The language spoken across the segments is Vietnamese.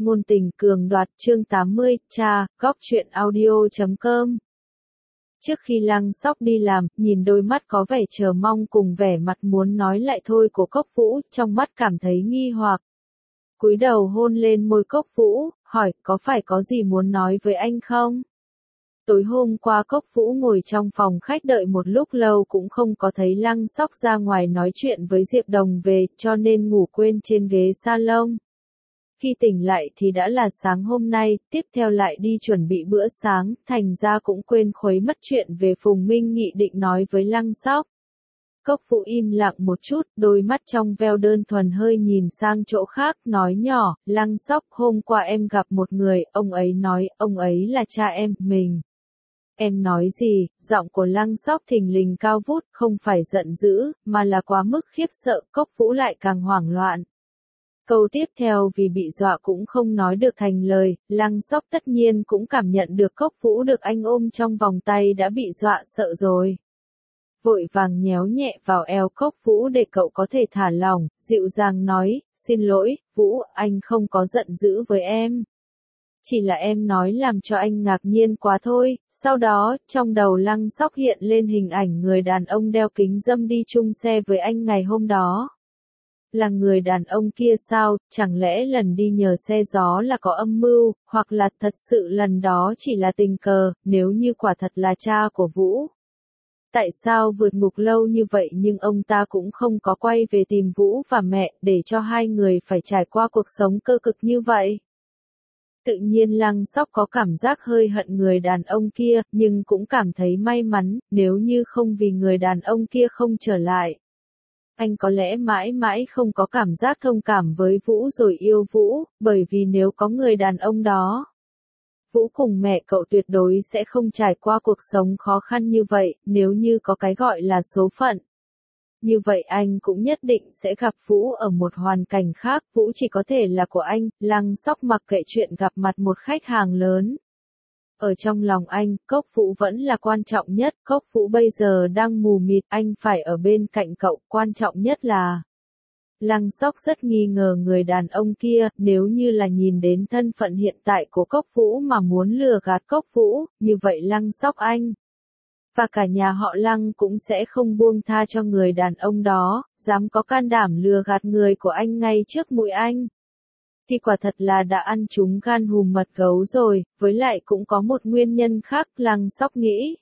ngôn tình cường đoạt chương 80, cha, góc truyện audio.com. Trước khi Lăng Sóc đi làm, nhìn đôi mắt có vẻ chờ mong cùng vẻ mặt muốn nói lại thôi của Cốc Vũ, trong mắt cảm thấy nghi hoặc. Cúi đầu hôn lên môi Cốc Vũ, hỏi, có phải có gì muốn nói với anh không? Tối hôm qua Cốc Vũ ngồi trong phòng khách đợi một lúc lâu cũng không có thấy Lăng Sóc ra ngoài nói chuyện với Diệp Đồng về, cho nên ngủ quên trên ghế salon. Khi tỉnh lại thì đã là sáng hôm nay, tiếp theo lại đi chuẩn bị bữa sáng, thành ra cũng quên khuấy mất chuyện về Phùng Minh Nghị định nói với Lăng Sóc. Cốc Vũ im lặng một chút, đôi mắt trong veo đơn thuần hơi nhìn sang chỗ khác, nói nhỏ, Lăng Sóc, hôm qua em gặp một người, ông ấy nói, ông ấy là cha em, mình. Em nói gì? Giọng của Lăng Sóc thình lình cao vút, không phải giận dữ, mà là quá mức khiếp sợ, Cốc Vũ lại càng hoảng loạn. Câu tiếp theo vì bị dọa cũng không nói được thành lời, Lăng Sóc tất nhiên cũng cảm nhận được Cốc Vũ được anh ôm trong vòng tay đã bị dọa sợ rồi. Vội vàng nhéo nhẹ vào eo Cốc Vũ để cậu có thể thả lỏng, dịu dàng nói, xin lỗi, Vũ, anh không có giận dữ với em. Chỉ là em nói làm cho anh ngạc nhiên quá thôi. Sau đó, trong đầu Lăng Sóc hiện lên hình ảnh người đàn ông đeo kính râm đi chung xe với anh ngày hôm đó. Là người đàn ông kia sao, chẳng lẽ lần đi nhờ xe gió là có âm mưu, hoặc là thật sự lần đó chỉ là tình cờ, nếu như quả thật là cha của Vũ. Tại sao vượt ngục lâu như vậy nhưng ông ta cũng không có quay về tìm Vũ và mẹ, để cho hai người phải trải qua cuộc sống cơ cực như vậy? Tự nhiên Lăng Sóc có cảm giác hơi hận người đàn ông kia, nhưng cũng cảm thấy may mắn, nếu như không vì người đàn ông kia không trở lại. Anh có lẽ mãi mãi không có cảm giác thông cảm với Vũ rồi yêu Vũ, bởi vì nếu có người đàn ông đó, Vũ cùng mẹ cậu tuyệt đối sẽ không trải qua cuộc sống khó khăn như vậy, nếu như có cái gọi là số phận. Như vậy anh cũng nhất định sẽ gặp Vũ ở một hoàn cảnh khác, Vũ chỉ có thể là của anh. Lăng Sóc mặc kệ chuyện gặp mặt một khách hàng lớn. Ở trong lòng anh, Cốc Vũ vẫn là quan trọng nhất, Cốc Vũ bây giờ đang mù mịt, anh phải ở bên cạnh cậu, quan trọng nhất là... Lăng Sóc rất nghi ngờ người đàn ông kia, nếu như là nhìn đến thân phận hiện tại của Cốc Vũ mà muốn lừa gạt Cốc Vũ, như vậy Lăng Sóc anh và cả nhà họ Lăng cũng sẽ không buông tha cho người đàn ông đó, dám có can đảm lừa gạt người của anh ngay trước mũi anh. Thì quả thật là đã ăn trúng gan hùm mật gấu rồi, với lại cũng có một nguyên nhân khác, Lăng Sóc nghĩ.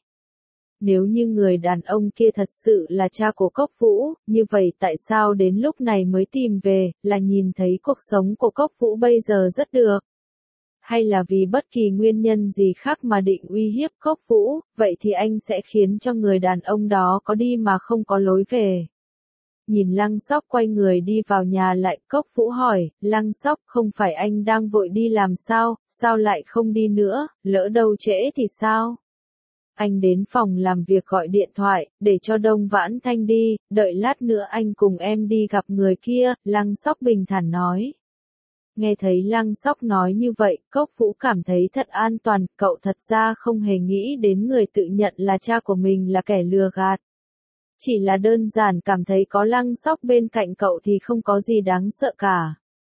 Nếu như người đàn ông kia thật sự là cha của Cốc Vũ, như vậy tại sao đến lúc này mới tìm về, là nhìn thấy cuộc sống của Cốc Vũ bây giờ rất được? Hay là vì bất kỳ nguyên nhân gì khác mà định uy hiếp Cốc Vũ, vậy thì anh sẽ khiến cho người đàn ông đó có đi mà không có lối về. Nhìn Lăng Sóc quay người đi vào nhà lại, Cốc Vũ hỏi, Lăng Sóc, không phải anh đang vội đi làm sao lại không đi nữa, lỡ đâu trễ thì sao? Anh đến phòng làm việc gọi điện thoại, để cho Đông Vãn Thanh đi, đợi lát nữa anh cùng em đi gặp người kia, Lăng Sóc bình thản nói. Nghe thấy Lăng Sóc nói như vậy, Cốc Vũ cảm thấy thật an toàn, cậu thật ra không hề nghĩ đến người tự nhận là cha của mình là kẻ lừa gạt. Chỉ là đơn giản cảm thấy có Lăng Sóc bên cạnh cậu thì không có gì đáng sợ cả.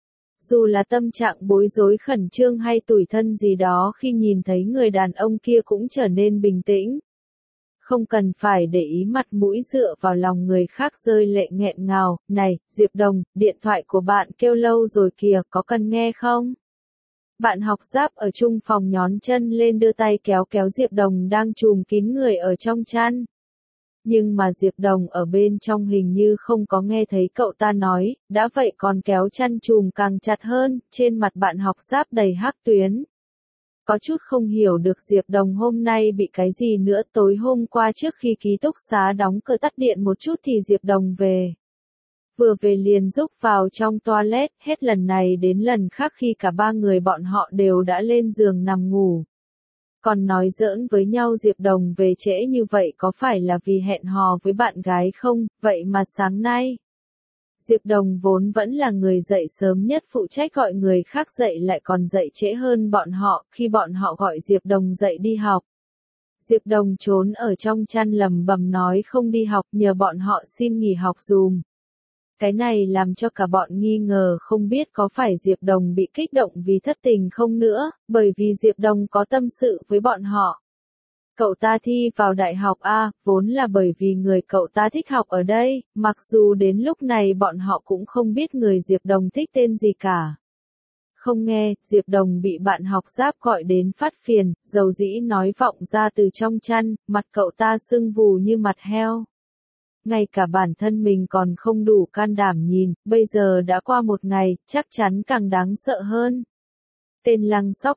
Dù là tâm trạng bối rối khẩn trương hay tủi thân gì đó khi nhìn thấy người đàn ông kia cũng trở nên bình tĩnh. Không cần phải để ý mặt mũi dựa vào lòng người khác rơi lệ nghẹn ngào, này, Diệp Đồng, điện thoại của bạn kêu lâu rồi kìa, có cần nghe không? Bạn học giáp ở chung phòng nhón chân lên đưa tay kéo kéo Diệp Đồng đang trùm kín người ở trong chăn. Nhưng mà Diệp Đồng ở bên trong hình như không có nghe thấy cậu ta nói, đã vậy còn kéo chăn trùm càng chặt hơn, trên mặt bạn học giáp đầy hắc tuyến. Có chút không hiểu được Diệp Đồng hôm nay bị cái gì nữa, tối hôm qua trước khi ký túc xá đóng cửa tắt điện một chút thì Diệp Đồng về. Vừa về liền rúc vào trong toilet, hết lần này đến lần khác khi cả ba người bọn họ đều đã lên giường nằm ngủ. Còn nói giỡn với nhau Diệp Đồng về trễ như vậy có phải là vì hẹn hò với bạn gái không, vậy mà sáng nay. Diệp Đồng vốn vẫn là người dậy sớm nhất phụ trách gọi người khác dậy lại còn dậy trễ hơn bọn họ, khi bọn họ gọi Diệp Đồng dậy đi học. Diệp Đồng trốn ở trong chăn lầm bầm nói không đi học nhờ bọn họ xin nghỉ học dùm. Cái này làm cho cả bọn nghi ngờ không biết có phải Diệp Đồng bị kích động vì thất tình không nữa, bởi vì Diệp Đồng có tâm sự với bọn họ. Cậu ta thi vào đại học A, vốn là bởi vì người cậu ta thích học ở đây, mặc dù đến lúc này bọn họ cũng không biết người Diệp Đồng thích tên gì cả. Không nghe, Diệp Đồng bị bạn học Giáp gọi đến phát phiền, dầu dĩ nói vọng ra từ trong chăn, mặt cậu ta sưng vù như mặt heo. Ngay cả bản thân mình còn không đủ can đảm nhìn, bây giờ đã qua một ngày, chắc chắn càng đáng sợ hơn. Tên Lăng Sóc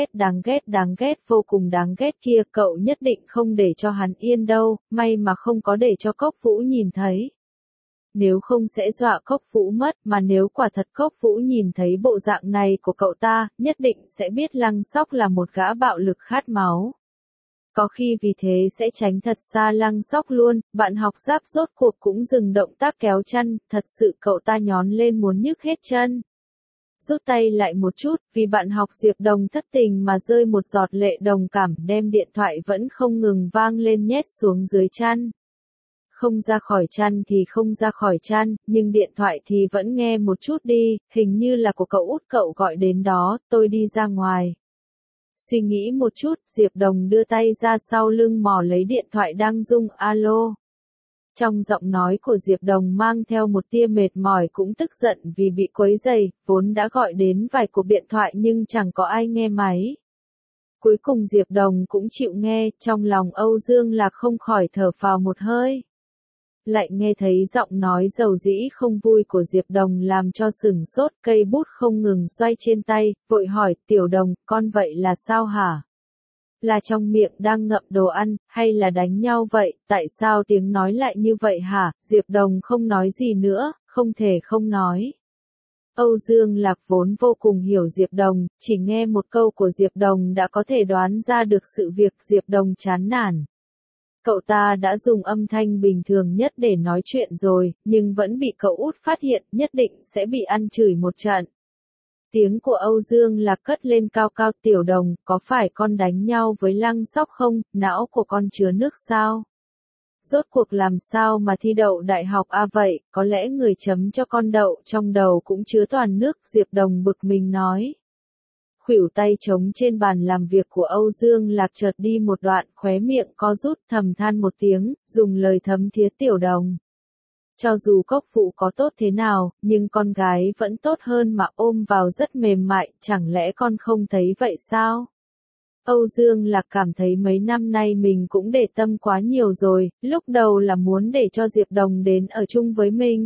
đáng ghét vô cùng đáng ghét kia, cậu nhất định không để cho hắn yên đâu, may mà không có để cho Cốc Vũ nhìn thấy. Nếu không sẽ dọa Cốc Vũ mất, mà nếu quả thật Cốc Vũ nhìn thấy bộ dạng này của cậu ta, nhất định sẽ biết Lăng Sóc là một gã bạo lực khát máu. Có khi vì thế sẽ tránh thật xa Lăng Sóc luôn, bạn học Giáp rốt cuộc cũng dừng động tác kéo chăn, thật sự cậu ta nhón lên muốn nhức hết chân. Rút tay lại một chút, vì bạn học Diệp Đồng thất tình mà rơi một giọt lệ đồng cảm, đem điện thoại vẫn không ngừng vang lên nhét xuống dưới chăn. Không ra khỏi chăn thì không ra khỏi chăn, nhưng điện thoại thì vẫn nghe một chút đi, hình như là của cậu út cậu gọi đến đó, tôi đi ra ngoài. Suy nghĩ một chút, Diệp Đồng đưa tay ra sau lưng mò lấy điện thoại đang rung, alo. Trong giọng nói của Diệp Đồng mang theo một tia mệt mỏi cũng tức giận vì bị quấy rầy, vốn đã gọi đến vài cuộc điện thoại nhưng chẳng có ai nghe máy. Cuối cùng Diệp Đồng cũng chịu nghe, trong lòng Âu Dương Lạc không khỏi thở phào một hơi. Lại nghe thấy giọng nói dầu dĩ không vui của Diệp Đồng làm cho sửng sốt, cây bút không ngừng xoay trên tay, vội hỏi, Tiểu Đồng, con vậy là sao hả? Là trong miệng đang ngậm đồ ăn, hay là đánh nhau vậy, tại sao tiếng nói lại như vậy hả? Diệp Đồng không nói gì nữa, không thể không nói. Âu Dương Lạc vốn vô cùng hiểu Diệp Đồng, chỉ nghe một câu của Diệp Đồng đã có thể đoán ra được sự việc Diệp Đồng chán nản. Cậu ta đã dùng âm thanh bình thường nhất để nói chuyện rồi, nhưng vẫn bị cậu út phát hiện, nhất định sẽ bị ăn chửi một trận. Tiếng của Âu Dương Lạc cất lên cao cao, Tiểu Đồng, có phải con đánh nhau với Lăng Sóc không, não của con chứa nước sao? Rốt cuộc làm sao mà thi đậu đại học A vậy, có lẽ người chấm cho con đậu trong đầu cũng chứa toàn nước, Diệp Đồng bực mình nói. Khuỷu tay trống trên bàn làm việc của Âu Dương Lạc chợt đi một đoạn, khóe miệng co rút, thầm than một tiếng, dùng lời thấm thía, Tiểu Đồng. Cho dù Cốc Phụ có tốt thế nào, nhưng con gái vẫn tốt hơn mà, ôm vào rất mềm mại, chẳng lẽ con không thấy vậy sao? Âu Dương Lạc cảm thấy mấy năm nay mình cũng để tâm quá nhiều rồi, lúc đầu là muốn để cho Diệp Đồng đến ở chung với mình.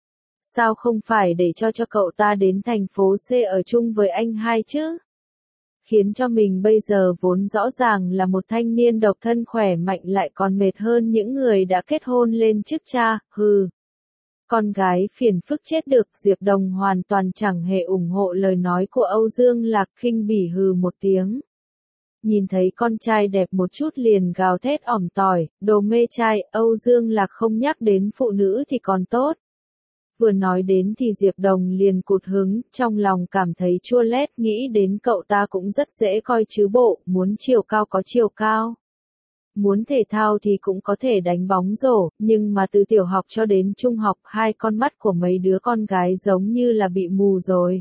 Sao không phải để cho cậu ta đến thành phố C ở chung với anh hai chứ? Khiến cho mình bây giờ vốn rõ ràng là một thanh niên độc thân khỏe mạnh lại còn mệt hơn những người đã kết hôn lên chức cha, hừ. Con gái phiền phức chết được, Diệp Đồng hoàn toàn chẳng hề ủng hộ lời nói của Âu Dương Lạc, khinh bỉ hừ một tiếng. Nhìn thấy con trai đẹp một chút liền gào thét ỏm tỏi, đồ mê trai, Âu Dương Lạc không nhắc đến phụ nữ thì còn tốt. Vừa nói đến thì Diệp Đồng liền cụt hứng, trong lòng cảm thấy chua lét, nghĩ đến cậu ta cũng rất dễ coi chứ bộ, muốn chiều cao có chiều cao. Muốn thể thao thì cũng có thể đánh bóng rổ, nhưng mà từ tiểu học cho đến trung học, hai con mắt của mấy đứa con gái giống như là bị mù rồi.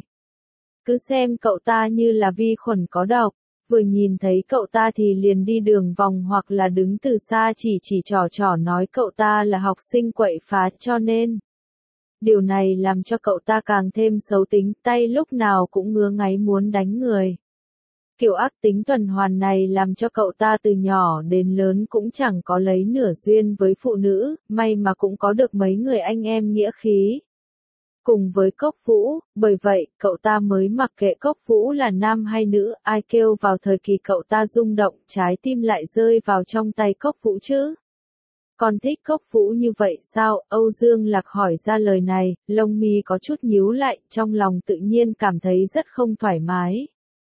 Cứ xem cậu ta như là vi khuẩn có độc, vừa nhìn thấy cậu ta thì liền đi đường vòng hoặc là đứng từ xa chỉ trò nói cậu ta là học sinh quậy phá, cho nên điều này làm cho cậu ta càng thêm xấu tính, tay lúc nào cũng ngứa ngáy muốn đánh người. Kiểu ác tính tuần hoàn này làm cho cậu ta từ nhỏ đến lớn cũng chẳng có lấy nửa duyên với phụ nữ, may mà cũng có được mấy người anh em nghĩa khí. Cùng với Cốc Vũ, bởi vậy, cậu ta mới mặc kệ Cốc Vũ là nam hay nữ, ai kêu vào thời kỳ cậu ta rung động, trái tim lại rơi vào trong tay Cốc Vũ chứ. Con thích Cốc Vũ như vậy sao? Âu Dương Lạc hỏi ra lời này, lông mi có chút nhíu lại, trong lòng tự nhiên cảm thấy rất không thoải mái.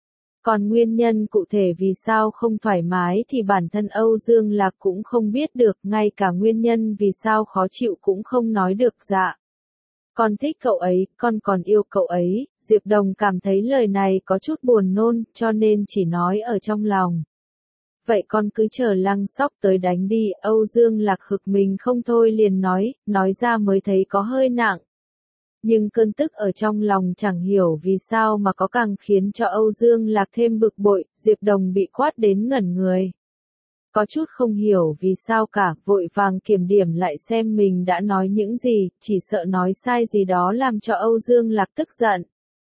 Còn nguyên nhân cụ thể vì sao không thoải mái thì bản thân Âu Dương Lạc cũng không biết được, ngay cả nguyên nhân vì sao khó chịu cũng không nói được. Dạ. Con thích cậu ấy, con còn yêu cậu ấy. Diệp Đồng cảm thấy lời này có chút buồn nôn, cho nên chỉ nói ở trong lòng. Vậy con cứ chờ Lăng Sóc tới đánh đi. Âu Dương Lạc hực mình không thôi liền nói ra mới thấy có hơi nặng. Nhưng cơn tức ở trong lòng chẳng hiểu vì sao mà có càng khiến cho Âu Dương Lạc thêm bực bội, Diệp Đồng bị quát đến ngẩn người. Có chút không hiểu vì sao cả, vội vàng kiểm điểm lại xem mình đã nói những gì, chỉ sợ nói sai gì đó làm cho Âu Dương Lạc tức giận.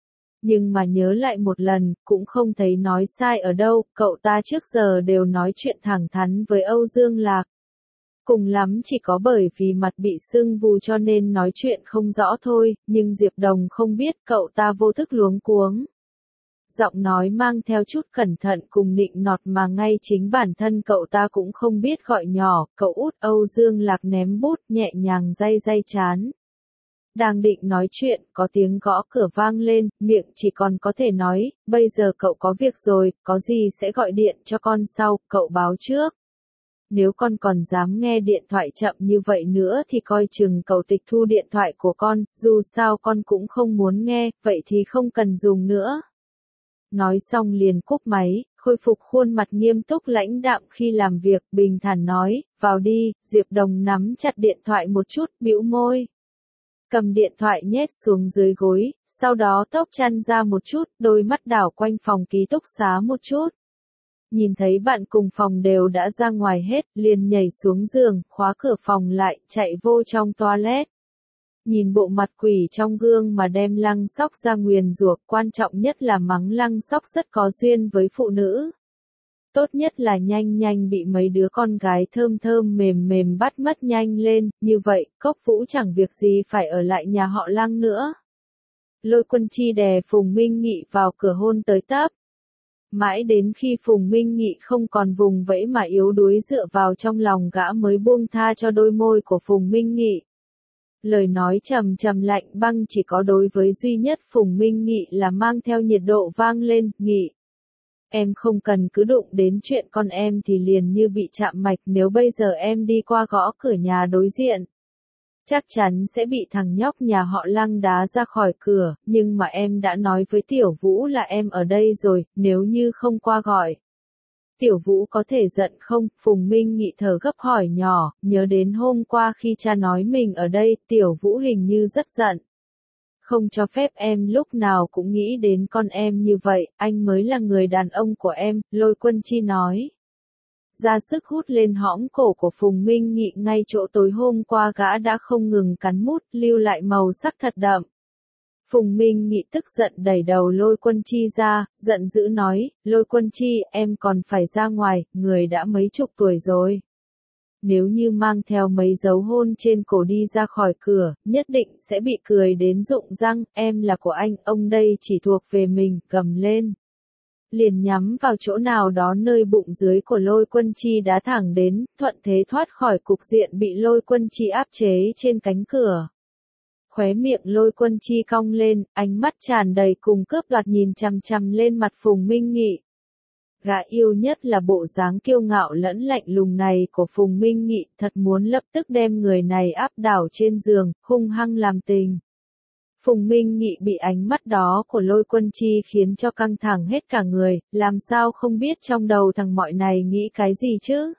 Nhưng mà nhớ lại một lần, cũng không thấy nói sai ở đâu, cậu ta trước giờ đều nói chuyện thẳng thắn với Âu Dương Lạc. Cùng lắm chỉ có bởi vì mặt bị sưng vù cho nên nói chuyện không rõ thôi, nhưng Diệp Đồng không biết cậu ta vô thức luống cuống. Giọng nói mang theo chút cẩn thận cùng nịnh nọt mà ngay chính bản thân cậu ta cũng không biết gọi nhỏ, cậu út. Âu Dương Lạc ném bút nhẹ nhàng day day trán. Đang định nói chuyện, có tiếng gõ cửa vang lên, miệng chỉ còn có thể nói, bây giờ cậu có việc rồi, có gì sẽ gọi điện cho con sau, cậu báo trước. Nếu con còn dám nghe điện thoại chậm như vậy nữa thì coi chừng cậu tịch thu điện thoại của con, dù sao con cũng không muốn nghe, vậy thì không cần dùng nữa. Nói xong liền cúp máy, khôi phục khuôn mặt nghiêm túc lãnh đạm khi làm việc, bình thản nói, vào đi. Diệp Đồng nắm chặt điện thoại một chút, bĩu môi. Cầm điện thoại nhét xuống dưới gối, sau đó tốc chăn ra một chút, đôi mắt đảo quanh phòng ký túc xá một chút. Nhìn thấy bạn cùng phòng đều đã ra ngoài hết, liền nhảy xuống giường, khóa cửa phòng lại, chạy vô trong toilet. Nhìn bộ mặt quỷ trong gương mà đem Lăng Sóc ra nguyền rủa, quan trọng nhất là mắng Lăng Sóc rất có duyên với phụ nữ. Tốt nhất là nhanh nhanh bị mấy đứa con gái thơm thơm mềm mềm bắt mất nhanh lên, như vậy, Cốc Vũ chẳng việc gì phải ở lại nhà họ Lăng nữa. Lôi Quân Chi đè Phùng Minh Nghị vào cửa hôn tới tấp. Mãi đến khi Phùng Minh Nghị không còn vùng vẫy mà yếu đuối dựa vào trong lòng gã mới buông tha cho đôi môi của Phùng Minh Nghị. Lời nói trầm trầm lạnh băng chỉ có đối với duy nhất Phùng Minh Nghị là mang theo nhiệt độ vang lên, Nghị. Em không cần cứ đụng đến chuyện con em thì liền như bị chạm mạch, nếu bây giờ em đi qua gõ cửa nhà đối diện. Chắc chắn sẽ bị thằng nhóc nhà họ Lăng đá ra khỏi cửa, nhưng mà em đã nói với Tiểu Vũ là em ở đây rồi, nếu như không qua gọi. Tiểu Vũ có thể giận không? Phùng Minh Nghị thở gấp hỏi nhỏ, nhớ đến hôm qua khi cha nói mình ở đây, Tiểu Vũ hình như rất giận. Không cho phép em lúc nào cũng nghĩ đến con em như vậy, anh mới là người đàn ông của em, Lôi Quân Chi nói. Ra sức hút lên hõm cổ của Phùng Minh Nghị ngay chỗ tối hôm qua gã đã không ngừng cắn mút, lưu lại màu sắc thật đậm. Phùng Minh Nghị tức giận đẩy đầu Lôi Quân Chi ra, giận dữ nói, Lôi Quân Chi, em còn phải ra ngoài, người đã mấy chục tuổi rồi. Nếu như mang theo mấy dấu hôn trên cổ đi ra khỏi cửa, nhất định sẽ bị cười đến rụng răng, em là của anh, ông đây chỉ thuộc về mình, gầm lên. Liền nhắm vào chỗ nào đó nơi bụng dưới của Lôi Quân Chi đá thẳng đến, thuận thế thoát khỏi cục diện bị Lôi Quân Chi áp chế trên cánh cửa. Khóe miệng Lôi Quân Chi cong lên, ánh mắt tràn đầy cùng cướp đoạt nhìn chằm chằm lên mặt Phùng Minh Nghị. Gã yêu nhất là bộ dáng kiêu ngạo lẫn lạnh lùng này của Phùng Minh Nghị, thật muốn lập tức đem người này áp đảo trên giường, hung hăng làm tình. Phùng Minh Nghị bị ánh mắt đó của Lôi Quân Chi khiến cho căng thẳng hết cả người, làm sao không biết trong đầu thằng mọi này nghĩ cái gì chứ?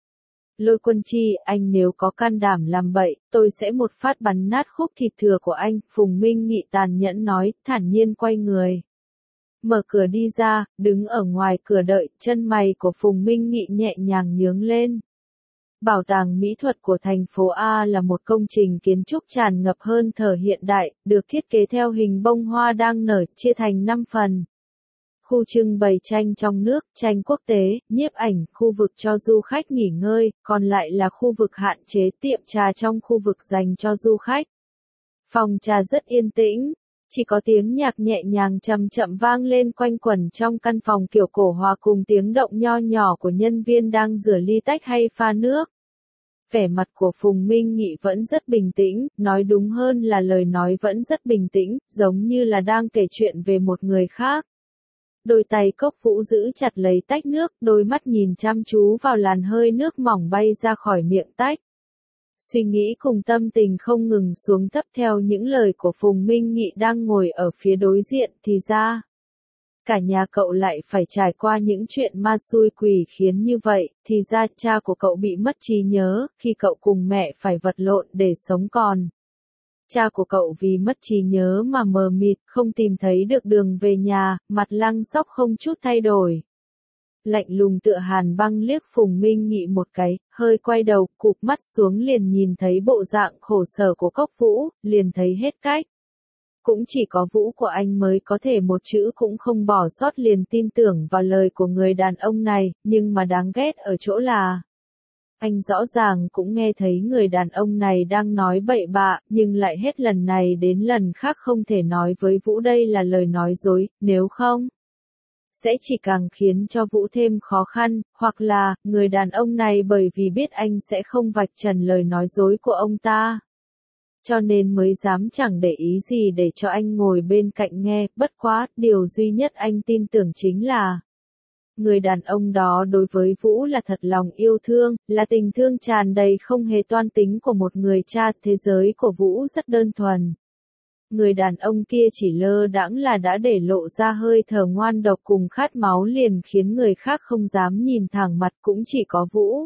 Lôi Quân Chi, anh nếu có can đảm làm bậy, tôi sẽ một phát bắn nát khúc thịt thừa của anh, Phùng Minh Nghị tàn nhẫn nói, thản nhiên quay người. Mở cửa đi ra, đứng ở ngoài cửa đợi, chân mày của Phùng Minh Nghị nhẹ nhàng nhướng lên. Bảo tàng mỹ thuật của thành phố A là một công trình kiến trúc tràn ngập hơi thở hiện đại, được thiết kế theo hình bông hoa đang nở, chia thành 5 phần. Khu trưng bày tranh trong nước, tranh quốc tế, nhiếp ảnh, khu vực cho du khách nghỉ ngơi, còn lại là khu vực hạn chế tiệm trà trong khu vực dành cho du khách. Phòng trà rất yên tĩnh, chỉ có tiếng nhạc nhẹ nhàng chậm chậm vang lên quanh quẩn trong căn phòng kiểu cổ hòa cùng tiếng động nho nhỏ của nhân viên đang rửa ly tách hay pha nước. Vẻ mặt của Phùng Minh Nghị vẫn rất bình tĩnh, nói đúng hơn là lời nói vẫn rất bình tĩnh, giống như là đang kể chuyện về một người khác. Đôi tay Cốc Vũ giữ chặt lấy tách nước, đôi mắt nhìn chăm chú vào làn hơi nước mỏng bay ra khỏi miệng tách. Suy nghĩ cùng tâm tình không ngừng xuống thấp theo những lời của Phùng Minh Nghị đang ngồi ở phía đối diện, thì ra. Cả nhà cậu lại phải trải qua những chuyện ma xui quỷ khiến như vậy, thì ra cha của cậu bị mất trí nhớ, khi cậu cùng mẹ phải vật lộn để sống còn. Cha của cậu vì mất trí nhớ mà mờ mịt, không tìm thấy được đường về nhà, mặt Lăng Sóc không chút thay đổi. Lạnh lùng tựa hàn băng liếc Phùng Minh Nghị một cái, hơi quay đầu, cụp mắt xuống liền nhìn thấy bộ dạng khổ sở của Cốc Vũ, liền thấy hết cách. Cũng chỉ có Vũ của anh mới có thể một chữ cũng không bỏ sót liền tin tưởng vào lời của người đàn ông này, nhưng mà đáng ghét ở chỗ là anh rõ ràng cũng nghe thấy người đàn ông này đang nói bậy bạ, nhưng lại hết lần này đến lần khác không thể nói với Vũ đây là lời nói dối, nếu không sẽ chỉ càng khiến cho Vũ thêm khó khăn, hoặc là, người đàn ông này bởi vì biết anh sẽ không vạch trần lời nói dối của ông ta. Cho nên mới dám chẳng để ý gì để cho anh ngồi bên cạnh nghe, bất quá, điều duy nhất anh tin tưởng chính là người đàn ông đó đối với Vũ là thật lòng yêu thương, là tình thương tràn đầy không hề toan tính của một người cha, thế giới của Vũ rất đơn thuần. Người đàn ông kia chỉ lơ đãng là đã để lộ ra hơi thở ngoan độc cùng khát máu liền khiến người khác không dám nhìn thẳng mặt cũng chỉ có Vũ.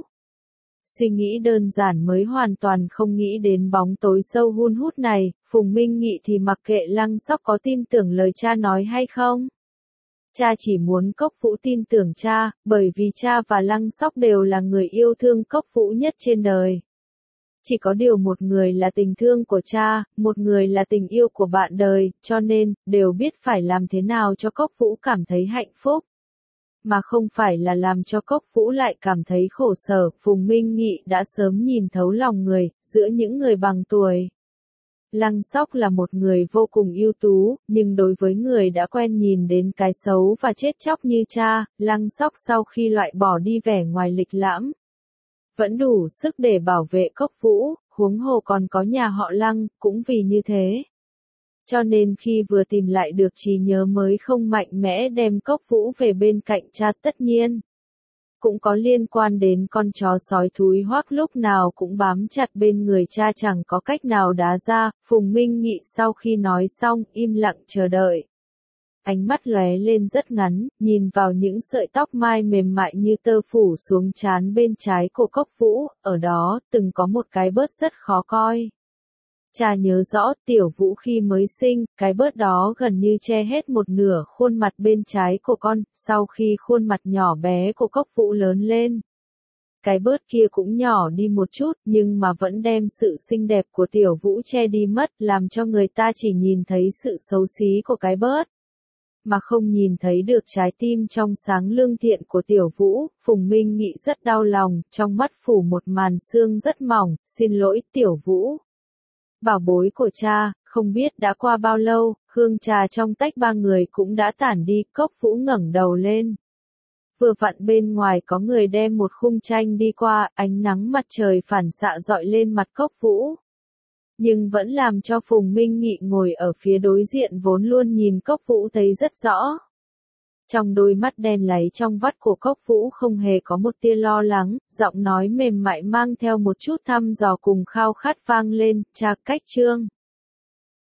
Suy nghĩ đơn giản mới hoàn toàn không nghĩ đến bóng tối sâu hun hút này, Phùng Minh Nghị thì mặc kệ Lăng Sóc có tin tưởng lời cha nói hay không. Cha chỉ muốn Cốc Vũ tin tưởng cha, bởi vì cha và Lăng Sóc đều là người yêu thương Cốc Vũ nhất trên đời. Chỉ có điều một người là tình thương của cha, một người là tình yêu của bạn đời, cho nên, đều biết phải làm thế nào cho Cốc Vũ cảm thấy hạnh phúc. Mà không phải là làm cho Cốc Vũ lại cảm thấy khổ sở, Phùng Minh Nghị đã sớm nhìn thấu lòng người, giữa những người bằng tuổi. Lăng Sóc là một người vô cùng ưu tú, nhưng đối với người đã quen nhìn đến cái xấu và chết chóc như cha, Lăng Sóc sau khi loại bỏ đi vẻ ngoài lịch lãm, vẫn đủ sức để bảo vệ Cốc Vũ, huống hồ còn có nhà họ Lăng, cũng vì như thế. Cho nên khi vừa tìm lại được trí nhớ mới không mạnh mẽ đem Cốc Vũ về bên cạnh cha tất nhiên. Cũng có liên quan đến con chó sói thúi Hoắc lúc nào cũng bám chặt bên người cha chẳng có cách nào đá ra, Phùng Minh Nghị sau khi nói xong im lặng chờ đợi. Ánh mắt lóe lên rất ngắn, nhìn vào những sợi tóc mai mềm mại như tơ phủ xuống trán bên trái của Cốc Vũ, ở đó từng có một cái bớt rất khó coi. Cha nhớ rõ Tiểu Vũ khi mới sinh, cái bớt đó gần như che hết một nửa khuôn mặt bên trái của con, sau khi khuôn mặt nhỏ bé của Cốc Vũ lớn lên. Cái bớt kia cũng nhỏ đi một chút nhưng mà vẫn đem sự xinh đẹp của Tiểu Vũ che đi mất, làm cho người ta chỉ nhìn thấy sự xấu xí của cái bớt. Mà không nhìn thấy được trái tim trong sáng lương thiện của Tiểu Vũ, Phùng Minh Nghị rất đau lòng, trong mắt phủ một màn sương rất mỏng, xin lỗi Tiểu Vũ. Bảo bối của cha, không biết đã qua bao lâu, hương trà trong tách ba người cũng đã tản đi, Cốc Vũ ngẩng đầu lên. Vừa vặn bên ngoài có người đem một khung tranh đi qua, ánh nắng mặt trời phản xạ dọi lên mặt Cốc Vũ. Nhưng vẫn làm cho Phùng Minh Nghị ngồi ở phía đối diện vốn luôn nhìn Cốc Vũ thấy rất rõ. Trong đôi mắt đen láy trong vắt của Cốc Vũ không hề có một tia lo lắng, giọng nói mềm mại mang theo một chút thăm dò cùng khao khát vang lên, cha cách trương.